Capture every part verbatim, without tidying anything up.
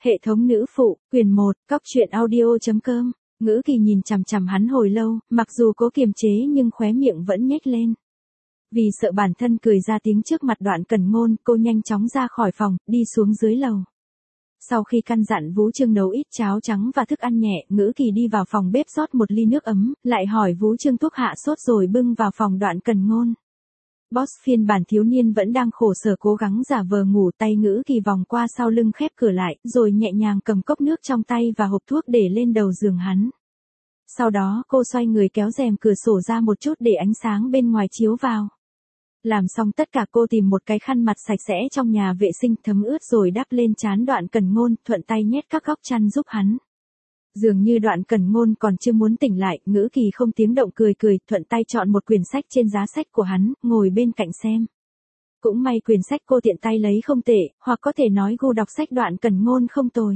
Hệ thống nữ phụ, quyền một, cóc truyện audio.com. Ngữ Kỳ nhìn chằm chằm hắn hồi lâu, mặc dù cố kiềm chế nhưng khóe miệng vẫn nhếch lên. Vì sợ bản thân cười ra tiếng trước mặt Đoạn Cẩn Ngôn, cô nhanh chóng ra khỏi phòng, đi xuống dưới lầu. Sau khi căn dặn Vũ Trương nấu ít cháo trắng và thức ăn nhẹ, Ngữ Kỳ đi vào phòng bếp rót một ly nước ấm, lại hỏi Vũ Trương thuốc hạ sốt rồi bưng vào phòng Đoạn Cẩn Ngôn. Boss phiên bản thiếu niên vẫn đang khổ sở cố gắng giả vờ ngủ, tay Ngữ Kỳ vòng qua sau lưng khép cửa lại, rồi nhẹ nhàng cầm cốc nước trong tay và hộp thuốc để lên đầu giường hắn. Sau đó cô xoay người kéo rèm cửa sổ ra một chút để ánh sáng bên ngoài chiếu vào. Làm xong tất cả cô tìm một cái khăn mặt sạch sẽ trong nhà vệ sinh thấm ướt rồi đắp lên trán Đoạn Cẩn Ngôn, thuận tay nhét các góc chăn giúp hắn. Dường như Đoạn Cẩn Ngôn còn chưa muốn tỉnh lại, Ngữ Kỳ không tiếng động cười cười, thuận tay chọn một quyển sách trên giá sách của hắn, ngồi bên cạnh xem. Cũng may quyển sách cô tiện tay lấy không tệ, hoặc có thể nói gu đọc sách Đoạn Cẩn Ngôn không tồi.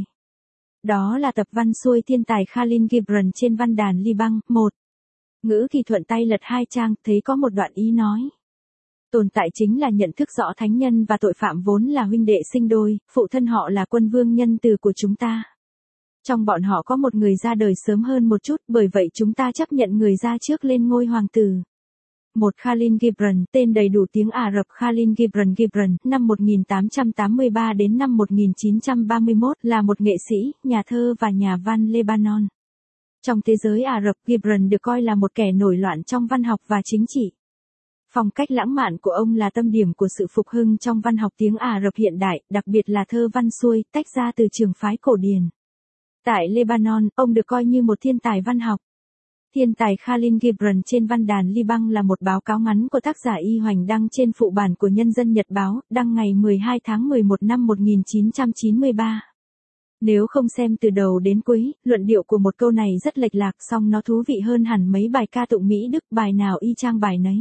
Đó là tập văn xuôi thiên tài Khalil Gibran trên văn đàn Liban, một. Ngữ Kỳ thuận tay lật hai trang, thấy có một đoạn ý nói. Tồn tại chính là nhận thức rõ thánh nhân và tội phạm vốn là huynh đệ sinh đôi, phụ thân họ là quân vương nhân từ của chúng ta. Trong bọn họ có một người ra đời sớm hơn một chút, bởi vậy chúng ta chấp nhận người ra trước lên ngôi hoàng tử. Một Khalil Gibran, tên đầy đủ tiếng Ả Rập Khalil Gibran Gibran, năm một nghìn tám trăm tám mươi ba đến năm một nghìn chín trăm ba mươi mốt, là một nghệ sĩ, nhà thơ và nhà văn Lebanon. Trong thế giới Ả Rập, Gibran được coi là một kẻ nổi loạn trong văn học và chính trị. Phong cách lãng mạn của ông là tâm điểm của sự phục hưng trong văn học tiếng Ả Rập hiện đại, đặc biệt là thơ văn xuôi, tách ra từ trường phái cổ điển. Tại Lebanon, ông được coi như một thiên tài văn học. Thiên tài Khalil Gibran trên văn đàn Liban là một báo cáo ngắn của tác giả Y Hoành đăng trên phụ bản của Nhân dân Nhật báo, đăng ngày mười hai tháng mười một năm một nghìn chín trăm chín mươi ba. Nếu không xem từ đầu đến cuối, luận điệu của một câu này rất lệch lạc, song nó thú vị hơn hẳn mấy bài ca tụng Mỹ Đức, bài nào y chang bài nấy.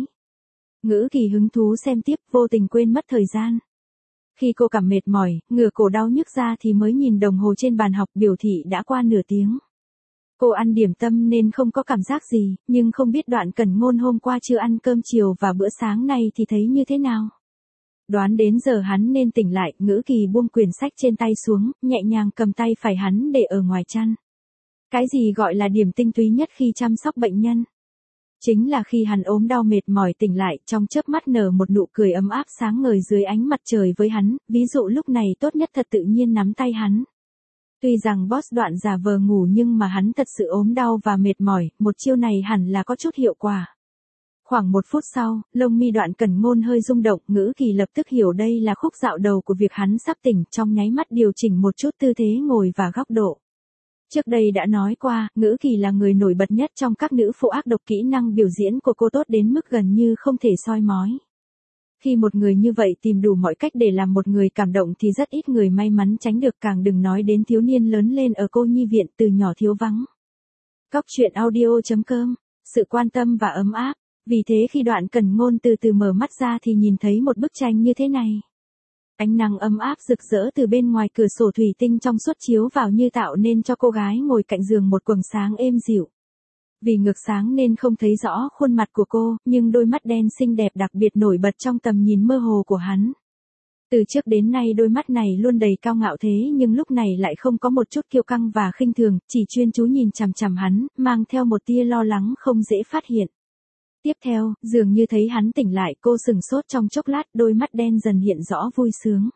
Ngữ Kỳ hứng thú xem tiếp, vô tình quên mất thời gian. Khi cô cảm mệt mỏi, ngửa cổ đau nhức ra thì mới nhìn đồng hồ trên bàn học, biểu thị đã qua nửa tiếng. Cô ăn điểm tâm nên không có cảm giác gì, nhưng không biết Đoạn Cẩn Ngôn hôm qua chưa ăn cơm chiều và bữa sáng này thì thấy như thế nào. Đoán đến giờ hắn nên tỉnh lại, Ngữ Kỳ buông quyển sách trên tay xuống, nhẹ nhàng cầm tay phải hắn để ở ngoài chăn. Cái gì gọi là điểm tinh túy nhất khi chăm sóc bệnh nhân? Chính là khi hắn ốm đau mệt mỏi tỉnh lại, trong chớp mắt nở một nụ cười ấm áp sáng ngời dưới ánh mặt trời với hắn, ví dụ lúc này tốt nhất thật tự nhiên nắm tay hắn. Tuy rằng boss Đoạn giả vờ ngủ nhưng mà hắn thật sự ốm đau và mệt mỏi, một chiêu này hẳn là có chút hiệu quả. Khoảng một phút sau, lông mi Đoạn Cẩn Ngôn hơi rung động, Ngữ Kỳ lập tức hiểu đây là khúc dạo đầu của việc hắn sắp tỉnh, trong nháy mắt điều chỉnh một chút tư thế ngồi và góc độ. Trước đây đã nói qua, Ngữ Kỳ là người nổi bật nhất trong các nữ phụ ác độc, kỹ năng biểu diễn của cô tốt đến mức gần như không thể soi mói. Khi một người như vậy tìm đủ mọi cách để làm một người cảm động thì rất ít người may mắn tránh được, càng đừng nói đến thiếu niên lớn lên ở cô nhi viện từ nhỏ thiếu vắng. Cóc truyện audio.com, sự quan tâm và ấm áp. Vì thế khi Đoạn Cẩn Ngôn từ từ mở mắt ra thì nhìn thấy một bức tranh như thế này. Ánh nắng ấm áp rực rỡ từ bên ngoài cửa sổ thủy tinh trong suốt chiếu vào như tạo nên cho cô gái ngồi cạnh giường một quầng sáng êm dịu. Vì ngược sáng nên không thấy rõ khuôn mặt của cô, nhưng đôi mắt đen xinh đẹp đặc biệt nổi bật trong tầm nhìn mơ hồ của hắn. Từ trước đến nay đôi mắt này luôn đầy cao ngạo thế nhưng lúc này lại không có một chút kiêu căng và khinh thường, chỉ chuyên chú nhìn chằm chằm hắn, mang theo một tia lo lắng không dễ phát hiện. Tiếp theo, dường như thấy hắn tỉnh lại, cô sừng sốt trong chốc lát, đôi mắt đen dần hiện rõ vui sướng.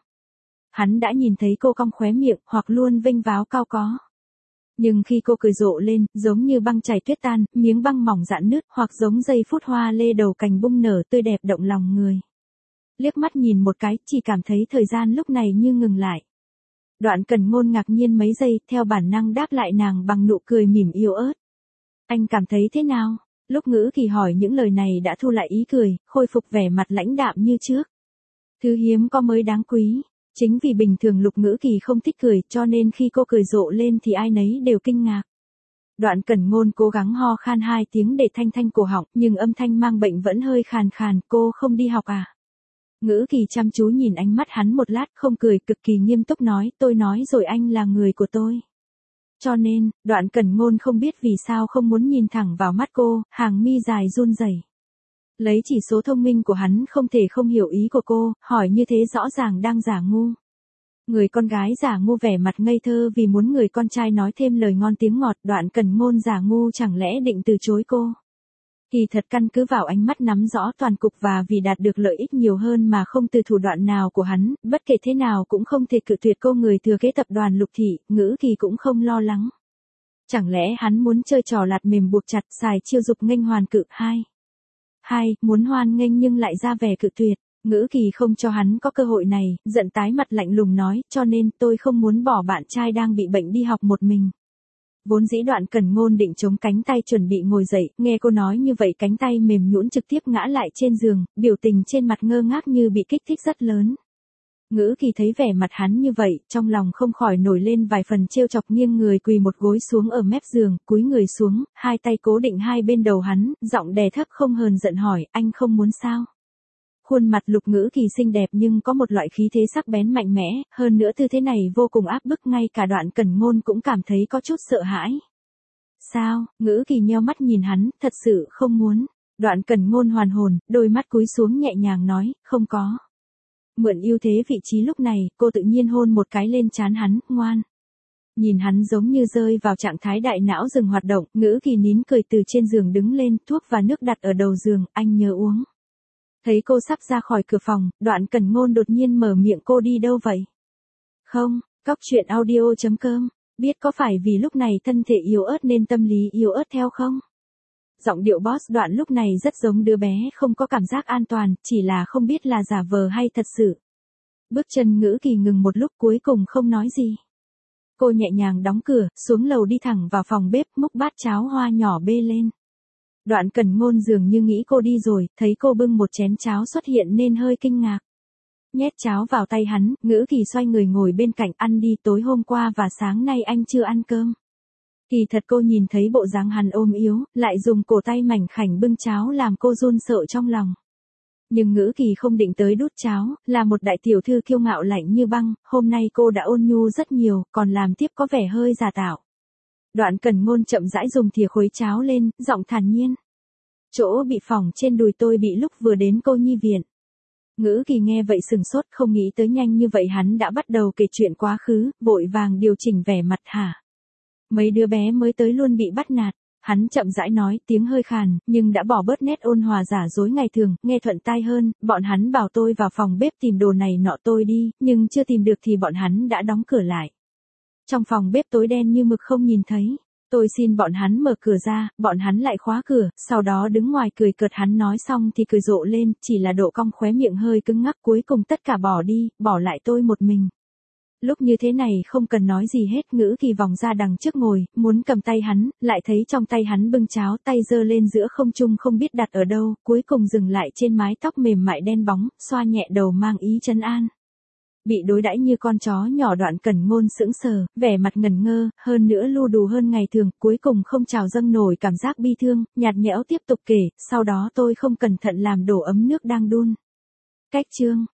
Hắn đã nhìn thấy cô cong khóe miệng, hoặc luôn vênh váo cao có. Nhưng khi cô cười rộ lên, giống như băng chảy tuyết tan, miếng băng mỏng rạn nứt, hoặc giống giây phút hoa lê đầu cành bung nở tươi đẹp động lòng người. Liếc mắt nhìn một cái, chỉ cảm thấy thời gian lúc này như ngừng lại. Đoạn Cẩn Ngôn ngạc nhiên mấy giây, theo bản năng đáp lại nàng bằng nụ cười mỉm yếu ớt. Anh cảm thấy thế nào? Lúc Ngữ Kỳ hỏi những lời này đã thu lại ý cười, khôi phục vẻ mặt lãnh đạm như trước. Thứ hiếm có mới đáng quý. Chính vì bình thường Lục Ngữ Kỳ không thích cười, cho nên khi cô cười rộ lên thì ai nấy đều kinh ngạc. Đoạn Cẩn Ngôn cố gắng ho khan hai tiếng để thanh thanh cổ họng, nhưng âm thanh mang bệnh vẫn hơi khàn khàn. Cô không đi học à? Ngữ Kỳ chăm chú nhìn ánh mắt hắn một lát, không cười, cực kỳ nghiêm túc nói, tôi nói rồi, anh là người của tôi. Cho nên, Đoạn Cẩn Ngôn không biết vì sao không muốn nhìn thẳng vào mắt cô, hàng mi dài run rẩy. Lấy chỉ số thông minh của hắn không thể không hiểu ý của cô, hỏi như thế rõ ràng đang giả ngu. Người con gái giả ngu vẻ mặt ngây thơ vì muốn người con trai nói thêm lời ngon tiếng ngọt, Đoạn Cẩn Ngôn giả ngu chẳng lẽ định từ chối cô. Kỳ thật căn cứ vào ánh mắt nắm rõ toàn cục và vì đạt được lợi ích nhiều hơn mà không từ thủ đoạn nào của hắn, bất kể thế nào cũng không thể cự tuyệt cô người thừa kế tập đoàn Lục Thị, Ngữ Kỳ cũng không lo lắng. Chẳng lẽ hắn muốn chơi trò lạt mềm buộc chặt, xài chiêu dục nghênh hoàn cự. Hai. Hai, muốn hoan nghênh nhưng lại ra vẻ cự tuyệt. Ngữ Kỳ không cho hắn có cơ hội này, giận tái mặt lạnh lùng nói, cho nên tôi không muốn bỏ bạn trai đang bị bệnh đi học một mình. Vốn dĩ Đoạn Cẩn Ngôn định chống cánh tay chuẩn bị ngồi dậy, nghe cô nói như vậy cánh tay mềm nhũn trực tiếp ngã lại trên giường, biểu tình trên mặt ngơ ngác như bị kích thích rất lớn. Ngữ Kỳ thấy vẻ mặt hắn như vậy, trong lòng không khỏi nổi lên vài phần trêu chọc, nghiêng người quỳ một gối xuống ở mép giường, cúi người xuống, hai tay cố định hai bên đầu hắn, giọng đè thấp không hờn giận hỏi, anh không muốn sao? Khuôn mặt Lục Ngữ Kỳ xinh đẹp nhưng có một loại khí thế sắc bén mạnh mẽ, hơn nữa tư thế này vô cùng áp bức, ngay cả Đoạn Cẩn Ngôn cũng cảm thấy có chút sợ hãi. Sao? Ngữ Kỳ nheo mắt nhìn hắn, thật sự không muốn. Đoạn Cẩn Ngôn hoàn hồn, đôi mắt cúi xuống nhẹ nhàng nói, không có. Mượn ưu thế vị trí lúc này, cô tự nhiên hôn một cái lên trán hắn, ngoan. Nhìn hắn giống như rơi vào trạng thái đại não dừng hoạt động, Ngữ Kỳ nín cười từ trên giường đứng lên, thuốc và nước đặt ở đầu giường, anh nhớ uống. Thấy cô sắp ra khỏi cửa phòng, Đoạn Cẩn Ngôn đột nhiên mở miệng, cô đi đâu vậy? Không, Cóc Truyện Audio chấm com, biết có phải vì lúc này thân thể yếu ớt nên tâm lý yếu ớt theo không? Giọng điệu boss Đoạn lúc này rất giống đứa bé không có cảm giác an toàn, chỉ là không biết là giả vờ hay thật sự. Bước chân Ngữ Kỳ ngừng một lúc cuối cùng không nói gì. Cô nhẹ nhàng đóng cửa, xuống lầu đi thẳng vào phòng bếp, múc bát cháo hoa nhỏ bê lên. Đoạn Cẩn Ngôn dường như nghĩ cô đi rồi, thấy cô bưng một chén cháo xuất hiện nên hơi kinh ngạc. Nhét cháo vào tay hắn, Ngữ Kỳ xoay người ngồi bên cạnh, ăn đi, tối hôm qua và sáng nay anh chưa ăn cơm. Kỳ thật cô nhìn thấy bộ dáng hắn ôm yếu, lại dùng cổ tay mảnh khảnh bưng cháo làm cô run sợ trong lòng. Nhưng Ngữ Kỳ không định tới đút cháo, là một đại tiểu thư kiêu ngạo lạnh như băng, hôm nay cô đã ôn nhu rất nhiều, còn làm tiếp có vẻ hơi giả tạo. Đoạn Cẩn Ngôn chậm rãi dùng thìa khuấy cháo lên, giọng thản nhiên. Chỗ bị phỏng trên đùi tôi bị lúc vừa đến cô nhi viện. Ngữ Kỳ nghe vậy sừng sốt, không nghĩ tới nhanh như vậy hắn đã bắt đầu kể chuyện quá khứ, vội vàng điều chỉnh vẻ mặt. Hả? Mấy đứa bé mới tới luôn bị bắt nạt. Hắn chậm rãi nói, tiếng hơi khàn, nhưng đã bỏ bớt nét ôn hòa giả dối ngày thường, nghe thuận tai hơn, bọn hắn bảo tôi vào phòng bếp tìm đồ này nọ tôi đi, nhưng chưa tìm được thì bọn hắn đã đóng cửa lại. Trong phòng bếp tối đen như mực không nhìn thấy. Tôi xin bọn hắn mở cửa ra, bọn hắn lại khóa cửa, sau đó đứng ngoài cười cợt. Hắn nói xong thì cười rộ lên, chỉ là độ cong khóe miệng hơi cứng ngắc, cuối cùng tất cả bỏ đi, bỏ lại tôi một mình. Lúc như thế này không cần nói gì hết, Ngữ Kỳ vòng ra đằng trước ngồi, muốn cầm tay hắn, lại thấy trong tay hắn bưng cháo, tay giơ lên giữa không trung không biết đặt ở đâu, cuối cùng dừng lại trên mái tóc mềm mại đen bóng, xoa nhẹ đầu mang ý trấn an. Bị đối đãi như con chó nhỏ, Đoạn Cẩn Ngôn sững sờ, vẻ mặt ngần ngơ, hơn nữa lu đù hơn ngày thường, cuối cùng không trào dâng nổi cảm giác bi thương, nhạt nhẽo tiếp tục kể, sau đó tôi không cẩn thận làm đổ ấm nước đang đun. Cách chương